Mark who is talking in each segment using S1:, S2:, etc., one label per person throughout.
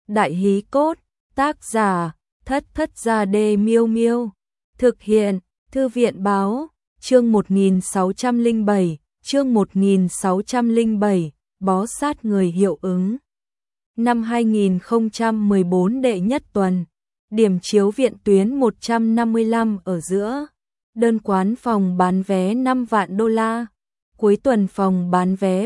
S1: Đại hí cốt, tác giả, Thất Thất Gia Đê Miêu Miêu. Thực hiện, Thư viện báo, chương 1607, chương 1607, bó sát người hiệu ứng. Năm 2014 đệ nhất tuần, điểm chiếu viện tuyến 155 ở giữa, đơn quán phòng bán vé 5 vạn đô la, cuối tuần phòng bán vé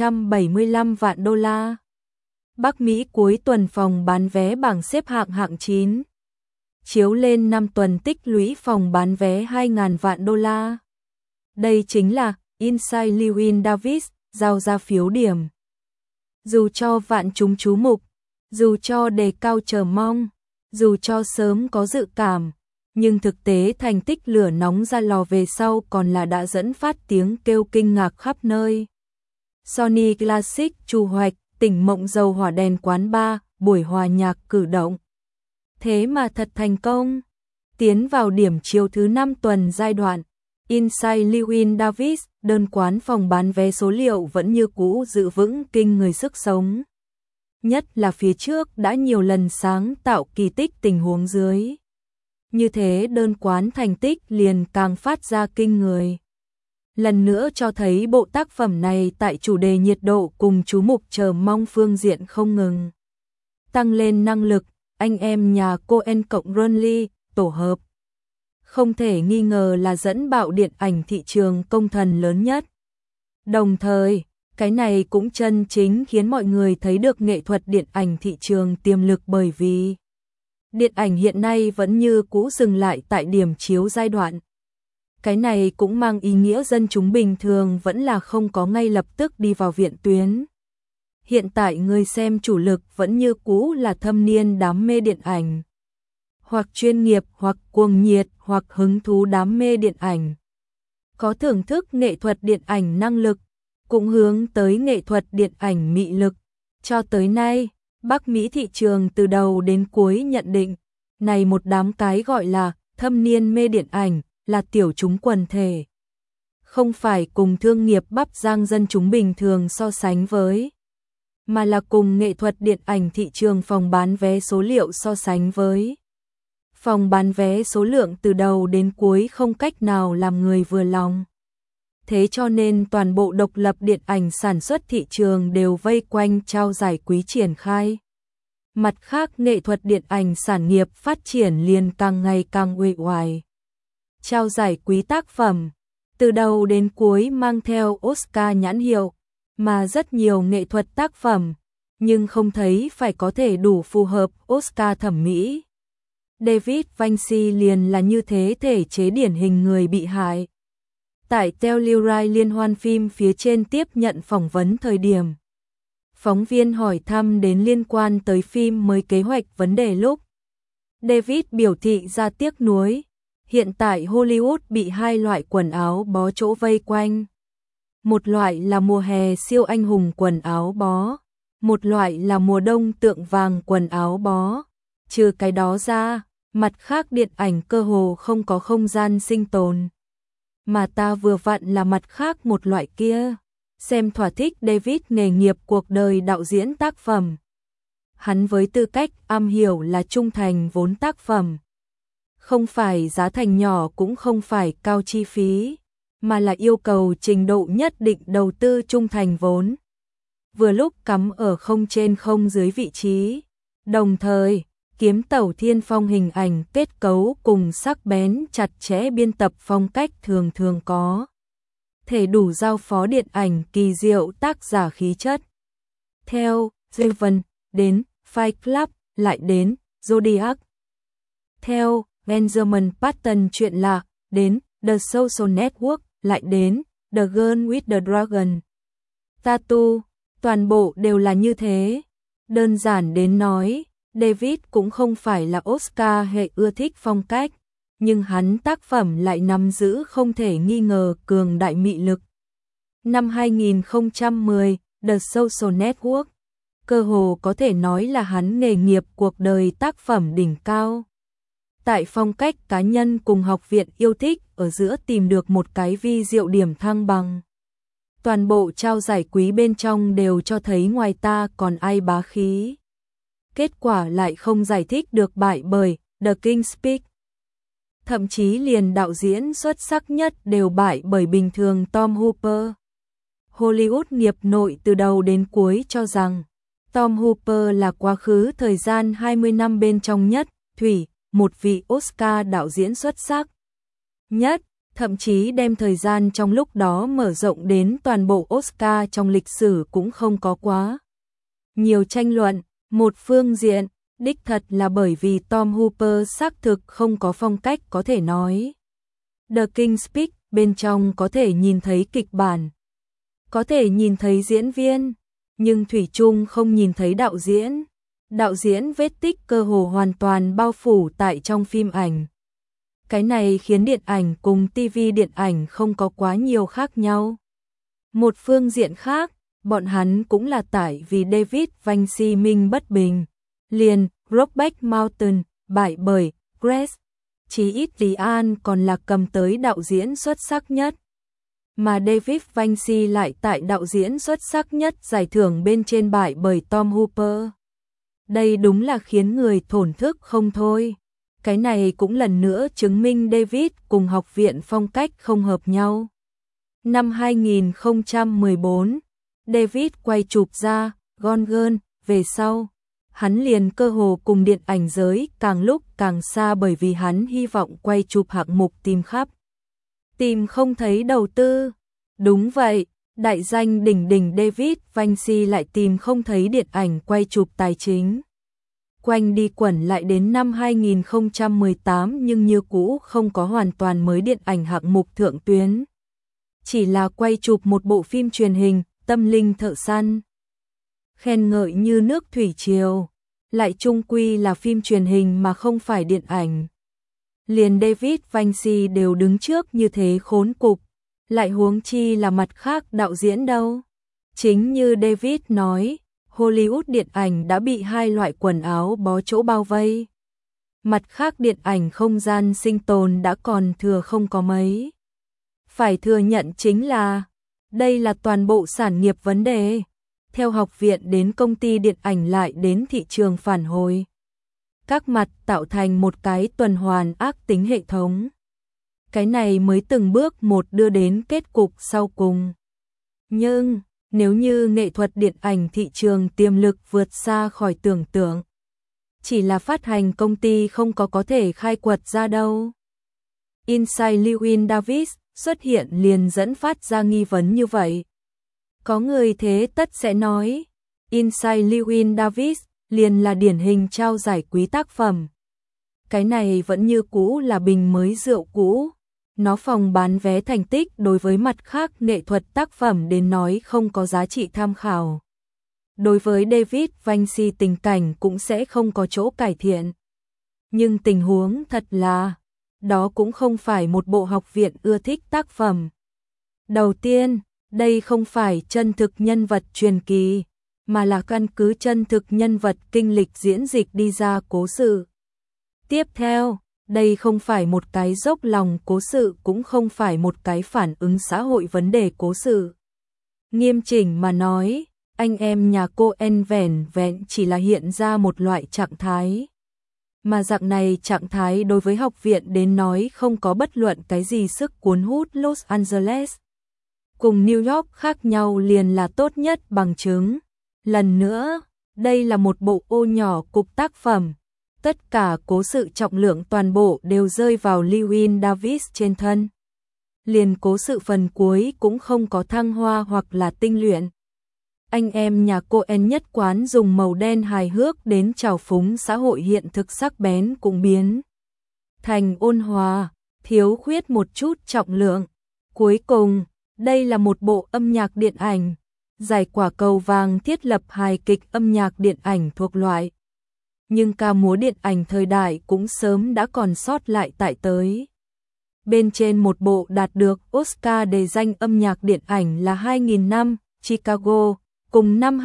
S1: 775 vạn đô la. Bắc Mỹ cuối tuần phòng bán vé bảng xếp hạng hạng 9. Chiếu lên 5 tuần tích lũy phòng bán vé 2.000 vạn đô la. Đây chính là Inside Llewyn Davis giao ra phiếu điểm. Dù cho vạn chúng chú mục, dù cho đề cao chờ mong, dù cho sớm có dự cảm, nhưng thực tế thành tích lửa nóng ra lò về sau còn là đã dẫn phát tiếng kêu kinh ngạc khắp nơi. Sony Classic trù hoạch, tỉnh mộng dầu hỏa đèn quán bar, buổi hòa nhạc cử động. Thế mà thật thành công. Tiến vào điểm chiếu thứ 5 tuần giai đoạn, Inside Llewyn Davis, đơn quán phòng bán vé số liệu vẫn như cũ giữ vững kinh người sức sống. Nhất là phía trước đã nhiều lần sáng tạo kỳ tích tình huống dưới. Như thế đơn quán thành tích liền càng phát ra kinh người. Lần nữa cho thấy bộ tác phẩm này tại chủ đề nhiệt độ cùng chú mục chờ mong phương diện không ngừng. Tăng lên năng lực, anh em nhà Coen cộng Runley, tổ hợp. Không thể nghi ngờ là dẫn bạo điện ảnh thị trường công thần lớn nhất. Đồng thời, cái này cũng chân chính khiến mọi người thấy được nghệ thuật điện ảnh thị trường tiềm lực bởi vì điện ảnh hiện nay vẫn như cũ dừng lại tại điểm chiếu giai đoạn. Cái này cũng mang ý nghĩa dân chúng bình thường vẫn là không có ngay lập tức đi vào viện tuyến. Hiện tại người xem chủ lực vẫn như cũ là thâm niên đam mê điện ảnh. Hoặc chuyên nghiệp, hoặc cuồng nhiệt, hoặc hứng thú đam mê điện ảnh. Có thưởng thức nghệ thuật điện ảnh năng lực, cũng hướng tới nghệ thuật điện ảnh mị lực. Cho tới nay, Bắc Mỹ thị trường từ đầu đến cuối nhận định, này một đám cái gọi là thâm niên mê điện ảnh, là tiểu chúng quần thể. Không phải cùng thương nghiệp bắp rang dân chúng bình thường so sánh với, mà là cùng nghệ thuật điện ảnh thị trường phòng bán vé số liệu so sánh với. Phòng bán vé số lượng từ đầu đến cuối không cách nào làm người vừa lòng. Thế cho nên toàn bộ độc lập điện ảnh sản xuất thị trường đều vây quanh trao giải quý triển khai. Mặt khác nghệ thuật điện ảnh sản nghiệp phát triển liền càng ngày càng uể oải. Trao giải quý tác phẩm, từ đầu đến cuối mang theo Oscar nhãn hiệu, mà rất nhiều nghệ thuật tác phẩm, nhưng không thấy phải có thể đủ phù hợp Oscar thẩm mỹ. David Vinci liền là như thế thể chế điển hình người bị hại. Tại Telluride liên hoan phim phía trên tiếp nhận phỏng vấn thời điểm, phóng viên hỏi thăm đến liên quan tới phim mới kế hoạch vấn đề lúc David biểu thị ra tiếc nuối. Hiện tại Hollywood bị hai loại quần áo bó chỗ vây quanh. Một loại là mùa hè siêu anh hùng quần áo bó, một loại là mùa đông tượng vàng quần áo bó. Trừ cái đó ra, mặt khác điện ảnh cơ hồ không có không gian sinh tồn. Mà ta vừa vặn là mặt khác một loại kia. Xem thỏa thích David nghề nghiệp cuộc đời đạo diễn tác phẩm. Hắn với tư cách am hiểu là trung thành vốn tác phẩm. Không phải giá thành nhỏ cũng không phải cao chi phí, mà là yêu cầu trình độ nhất định đầu tư trung thành vốn. Vừa lúc cắm ở không trên không dưới vị trí, đồng thời kiếm tẩu thiên phong hình ảnh kết cấu cùng sắc bén chặt chẽ biên tập phong cách thường thường có. Thể đủ giao phó điện ảnh kỳ diệu tác giả khí chất. Theo Raven đến Fight Club lại đến Zodiac. Theo Benjamin Button chuyện lạ đến The Social Network lại đến The Girl with the Dragon. Tattoo, toàn bộ đều là như thế. Đơn giản đến nói, David cũng không phải là Oscar hệ ưa thích phong cách, nhưng hắn tác phẩm lại nắm giữ không thể nghi ngờ cường đại mị lực. Năm 2010, The Social Network, cơ hồ có thể nói là hắn nghề nghiệp cuộc đời tác phẩm đỉnh cao. Tại phong cách cá nhân cùng học viện yêu thích ở giữa tìm được một cái vi diệu điểm thăng bằng. Toàn bộ trao giải quý bên trong đều cho thấy ngoài ta còn ai bá khí. kết quả lại không giải thích được bại bởi The King's Speech. Thậm chí liền đạo diễn xuất sắc nhất đều bại bởi bình thường Tom Hooper. Hollywood nghiệp nội từ đầu đến cuối cho rằng Tom Hooper là quá khứ thời gian 20 năm bên trong nhất, thủy, một vị Oscar đạo diễn xuất sắc nhất, thậm chí đem thời gian trong lúc đó mở rộng đến toàn bộ Oscar trong lịch sử cũng không có quá nhiều tranh luận. Một phương diện, đích thật là bởi vì Tom Hooper xác thực không có phong cách có thể nói. The King's Speech bên trong có thể nhìn thấy kịch bản, có thể nhìn thấy diễn viên, nhưng thủy chung không nhìn thấy đạo diễn. Đạo diễn vết tích cơ hồ hoàn toàn bao phủ tại trong phim ảnh. Cái này khiến điện ảnh cùng TV điện ảnh không có quá nhiều khác nhau. Một phương diện khác, bọn hắn cũng là tại vì David Vinci minh bất bình. Liền, Brokeback Mountain, bại bởi Grace, chí ít Lý An còn là cầm tới đạo diễn xuất sắc nhất. Mà David Vinci lại tại đạo diễn xuất sắc nhất giải thưởng bên trên bại bởi Tom Hooper. Đây đúng là khiến người thổn thức không thôi. Cái này cũng lần nữa chứng minh David cùng học viện phong cách không hợp nhau. Năm 2014, David quay chụp ra Gone Girl, về sau, hắn liền cơ hồ cùng điện ảnh giới càng lúc càng xa bởi vì hắn hy vọng quay chụp hạng mục tìm khắp. Tìm không thấy đầu tư. Đúng vậy, đại danh đỉnh đỉnh David Vinci lại tìm không thấy điện ảnh quay chụp tài chính. Quanh đi quẩn lại đến năm 2018 nhưng như cũ không có hoàn toàn mới điện ảnh hạng mục thượng tuyến. Chỉ là quay chụp một bộ phim truyền hình, Tâm linh thợ săn. Khen ngợi như nước thủy triều, lại chung quy là phim truyền hình mà không phải điện ảnh. Liền David Vinci đều đứng trước như thế khốn cục, lại huống chi là mặt khác đạo diễn đâu. Chính như David nói, Hollywood điện ảnh đã bị hai loại quần áo bó chỗ bao vây. Mặt khác điện ảnh không gian sinh tồn đã còn thừa không có mấy. Phải thừa nhận chính là, đây là toàn bộ sản nghiệp vấn đề. Theo học viện đến công ty điện ảnh lại đến thị trường phản hồi. Các mặt tạo thành một cái tuần hoàn ác tính hệ thống. Cái này mới từng bước một đưa đến kết cục sau cùng. Nhưng, nếu như nghệ thuật điện ảnh thị trường tiềm lực vượt xa khỏi tưởng tượng, chỉ là phát hành công ty không có thể khai quật ra đâu. Inside Llewyn Davis xuất hiện liền dẫn phát ra nghi vấn như vậy. Có người thế tất sẽ nói, Inside Llewyn Davis liền là điển hình trao giải quý tác phẩm. Cái này vẫn như cũ là bình mới rượu cũ. Nó phòng bán vé thành tích đối với mặt khác nghệ thuật tác phẩm đến nói không có giá trị tham khảo. Đối với David Vinci tình cảnh cũng sẽ không có chỗ cải thiện. Nhưng tình huống thật là, đó cũng không phải một bộ học viện ưa thích tác phẩm. Đầu tiên, đây không phải chân thực nhân vật truyền kỳ, mà là căn cứ chân thực nhân vật kinh lịch diễn dịch đi ra cố sự. Tiếp theo, đây không phải một cái dốc lòng cố sự cũng không phải một cái phản ứng xã hội vấn đề cố sự. Nghiêm chỉnh mà nói, anh em nhà Coen vẻn vẹn chỉ là hiện ra một loại trạng thái. Mà dạng này trạng thái đối với học viện đến nói không có bất luận cái gì sức cuốn hút. Los Angeles cùng New York khác nhau liền là tốt nhất bằng chứng. Lần nữa, đây là một bộ ô nhỏ cục tác phẩm. Tất cả cố sự trọng lượng toàn bộ đều rơi vào Llewyn Davis trên thân. Liền cố sự phần cuối cũng không có thăng hoa hoặc là tinh luyện. Anh em nhà Coen nhất quán dùng màu đen hài hước đến trào phúng xã hội hiện thực sắc bén cũng biến thành ôn hòa, thiếu khuyết một chút trọng lượng. Cuối cùng, đây là một bộ âm nhạc điện ảnh. Giải quả cầu vàng thiết lập hài kịch âm nhạc điện ảnh thuộc loại. Nhưng ca múa điện ảnh thời đại cũng sớm đã còn sót lại tại tới. Bên trên một bộ đạt được Oscar đề danh âm nhạc điện ảnh là 2000 năm, Chicago, cùng năm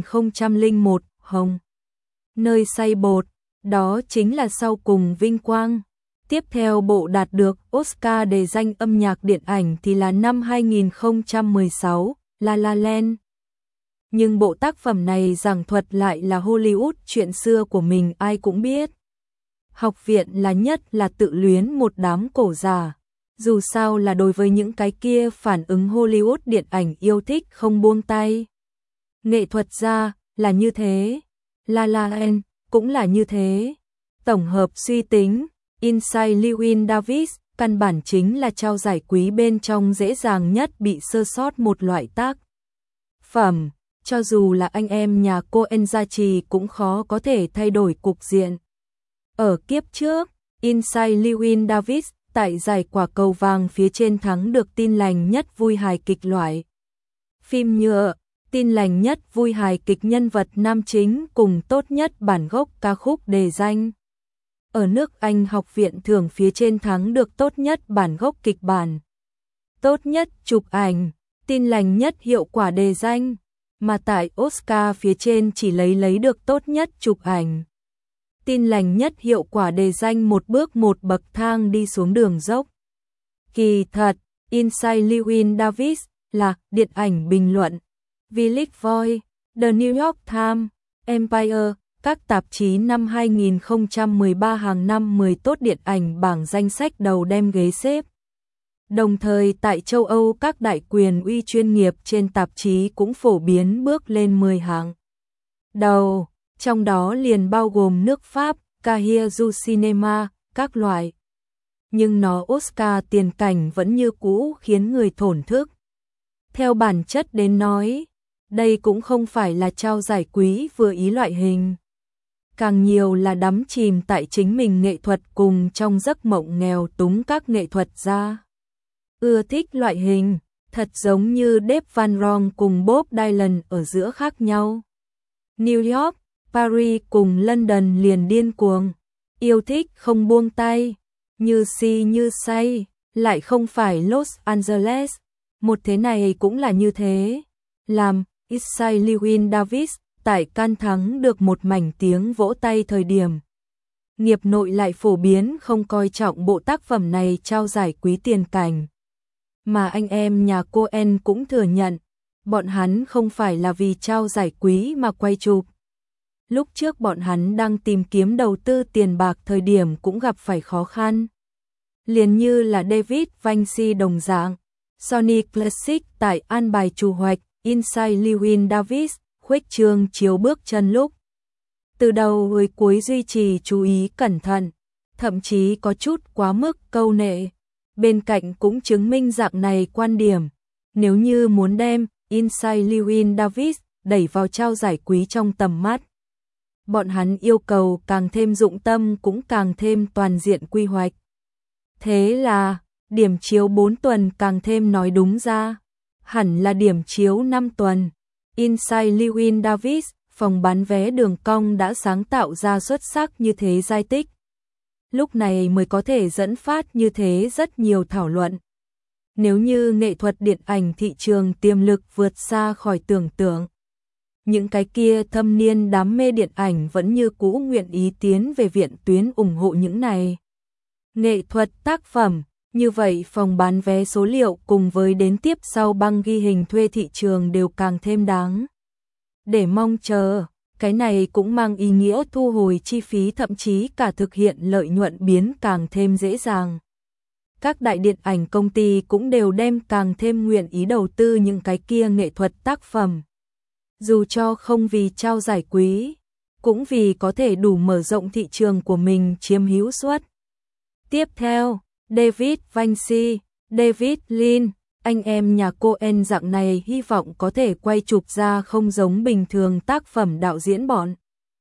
S1: 2001, Hồng. Nơi xay bột, đó chính là sau cùng vinh quang. Tiếp theo bộ đạt được Oscar đề danh âm nhạc điện ảnh thì là năm 2016, La La Land. Nhưng bộ tác phẩm này giảng thuật lại là Hollywood chuyện xưa của mình ai cũng biết. Học viện là nhất là tự luyến một đám cổ già. Dù sao là đối với những cái kia phản ứng Hollywood điện ảnh yêu thích không buông tay. Nghệ thuật ra là như thế. La La Land cũng là như thế. Tổng hợp suy tính, Inside Llewyn Davis căn bản chính là trao giải quý bên trong dễ dàng nhất bị sơ sót một loại tác phẩm. Cho dù là anh em nhà Coen gia trì cũng khó có thể thay đổi cục diện. Ở kiếp trước, Inside Llewyn Davis tại giải quả cầu vàng phía trên thắng được tin lành nhất vui hài kịch loại phim nhựa, tin lành nhất vui hài kịch nhân vật nam chính cùng tốt nhất bản gốc ca khúc đề danh. Ở nước Anh học viện thưởng phía trên thắng được tốt nhất bản gốc kịch bản, tốt nhất chụp ảnh, tin lành nhất hiệu quả đề danh, mà tại Oscar phía trên chỉ lấy được tốt nhất chụp ảnh, tin lành nhất hiệu quả đề danh một bước một bậc thang đi xuống đường dốc. Kỳ thật, Inside Llewyn Davis là điện ảnh bình luận. Village Voice, The New York Times, Empire, các tạp chí năm 2013 hàng năm 10 tốt điện ảnh bảng danh sách đầu đem ghế xếp. Đồng thời tại châu Âu các đại quyền uy chuyên nghiệp trên tạp chí cũng phổ biến bước lên 10 hàng đầu, trong đó liền bao gồm nước Pháp, Cahiers du Cinema, các loại. Nhưng nó Oscar tiền cảnh vẫn như cũ khiến người thổn thức. Theo bản chất đến nói, đây cũng không phải là trao giải quý vừa ý loại hình. Càng nhiều là đắm chìm tại chính mình nghệ thuật cùng trong giấc mộng nghèo túng các nghệ thuật gia. Ưa thích loại hình, thật giống như Dave Van Ronk cùng Bob Dylan ở giữa khác nhau. New York, Paris cùng London liền điên cuồng, yêu thích không buông tay, như si như say, lại không phải Los Angeles, một thế này cũng là như thế. Làm Inside Llewyn Davis tại Cannes thắng được một mảnh tiếng vỗ tay thời điểm. Nghiệp nội lại phổ biến không coi trọng bộ tác phẩm này trao giải quý tiền cảnh. Mà anh em nhà Coen cũng thừa nhận, bọn hắn không phải là vì trao giải quý mà quay chụp. Lúc trước bọn hắn đang tìm kiếm đầu tư tiền bạc thời điểm cũng gặp phải khó khăn. Liền như là David Vinci đồng dạng, Sony Classic tại an bài chủ hoạch Inside Llewyn Davis, khuếch trương chiếu bước chân lúc. Từ đầu tới cuối duy trì chú ý cẩn thận, thậm chí có chút quá mức câu nệ. Bên cạnh cũng chứng minh dạng này quan điểm, nếu như muốn đem Inside Llewyn Davis đẩy vào trao giải quý trong tầm mắt. Bọn hắn yêu cầu càng thêm dụng tâm cũng càng thêm toàn diện quy hoạch. Thế là, điểm chiếu 4 tuần càng thêm nói đúng ra, hẳn là điểm chiếu 5 tuần. Inside Llewyn Davis, phòng bán vé đường cong đã sáng tạo ra xuất sắc như thế giai tích. Lúc này mới có thể dẫn phát như thế rất nhiều thảo luận. Nếu như nghệ thuật điện ảnh thị trường tiềm lực vượt xa khỏi tưởng tượng, những cái kia thâm niên đam mê điện ảnh vẫn như cũ nguyện ý tiến về viện tuyến ủng hộ những này nghệ thuật tác phẩm, như vậy phòng bán vé số liệu cùng với đến tiếp sau băng ghi hình thuê thị trường đều càng thêm đáng để mong chờ. Cái này cũng mang ý nghĩa thu hồi chi phí thậm chí cả thực hiện lợi nhuận biến càng thêm dễ dàng. Các đại điện ảnh công ty cũng đều đem càng thêm nguyện ý đầu tư những cái kia nghệ thuật tác phẩm. Dù cho không vì trao giải quý, cũng vì có thể đủ mở rộng thị trường của mình chiếm hữu suất. Tiếp theo, David Vinci, David Lean, anh em nhà Coen dạng này hy vọng có thể quay chụp ra không giống bình thường tác phẩm đạo diễn bọn.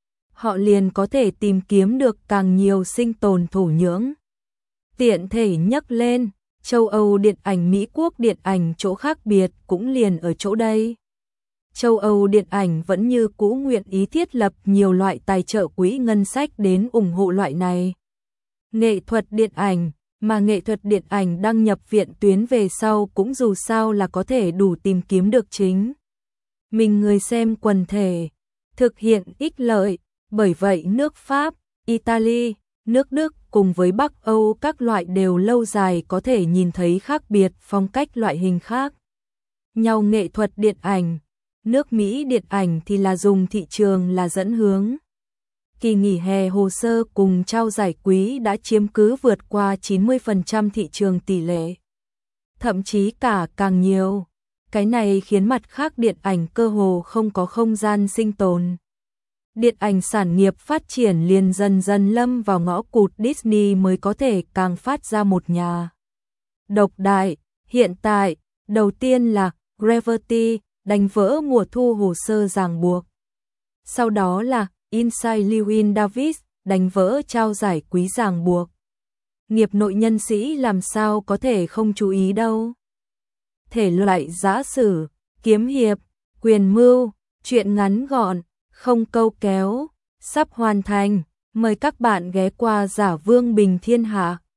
S1: Họ liền có thể tìm kiếm được càng nhiều sinh tồn thổ nhưỡng. Tiện thể nhắc lên, châu Âu điện ảnh Mỹ Quốc điện ảnh chỗ khác biệt cũng liền ở chỗ đây. Châu Âu điện ảnh vẫn như cũ nguyện ý thiết lập nhiều loại tài trợ quỹ ngân sách đến ủng hộ loại này. Nghệ thuật điện ảnh, mà nghệ thuật điện ảnh đăng nhập viện tuyến về sau cũng dù sao là có thể đủ tìm kiếm được chính mình người xem quần thể, thực hiện ích lợi, bởi vậy nước Pháp, Italy, nước Đức cùng với Bắc Âu các loại đều lâu dài có thể nhìn thấy khác biệt phong cách loại hình khác nhau nghệ thuật điện ảnh. Nước Mỹ điện ảnh thì là dùng thị trường là dẫn hướng. Kỳ nghỉ hè hồ sơ cùng trao giải quý đã chiếm cứ vượt qua 90% thị trường tỷ lệ. Thậm chí cả càng nhiều. Cái này khiến mặt khác điện ảnh cơ hồ không có không gian sinh tồn. Điện ảnh sản nghiệp phát triển liền dần dần lâm vào ngõ cụt, Disney mới có thể càng phát ra một nhà độc đại. Hiện tại, đầu tiên là Gravity, đánh vỡ mùa thu hồ sơ ràng buộc. Sau đó là Inside Llewyn Davis, đánh vỡ trao giải quý ràng buộc. Nghiệp nội nhân sĩ làm sao có thể không chú ý đâu. Thể loại giã sử, kiếm hiệp, quyền mưu, truyện ngắn gọn, không câu kéo, sắp hoàn thành. Mời các bạn ghé qua Giả Vương Bình Thiên Hạ.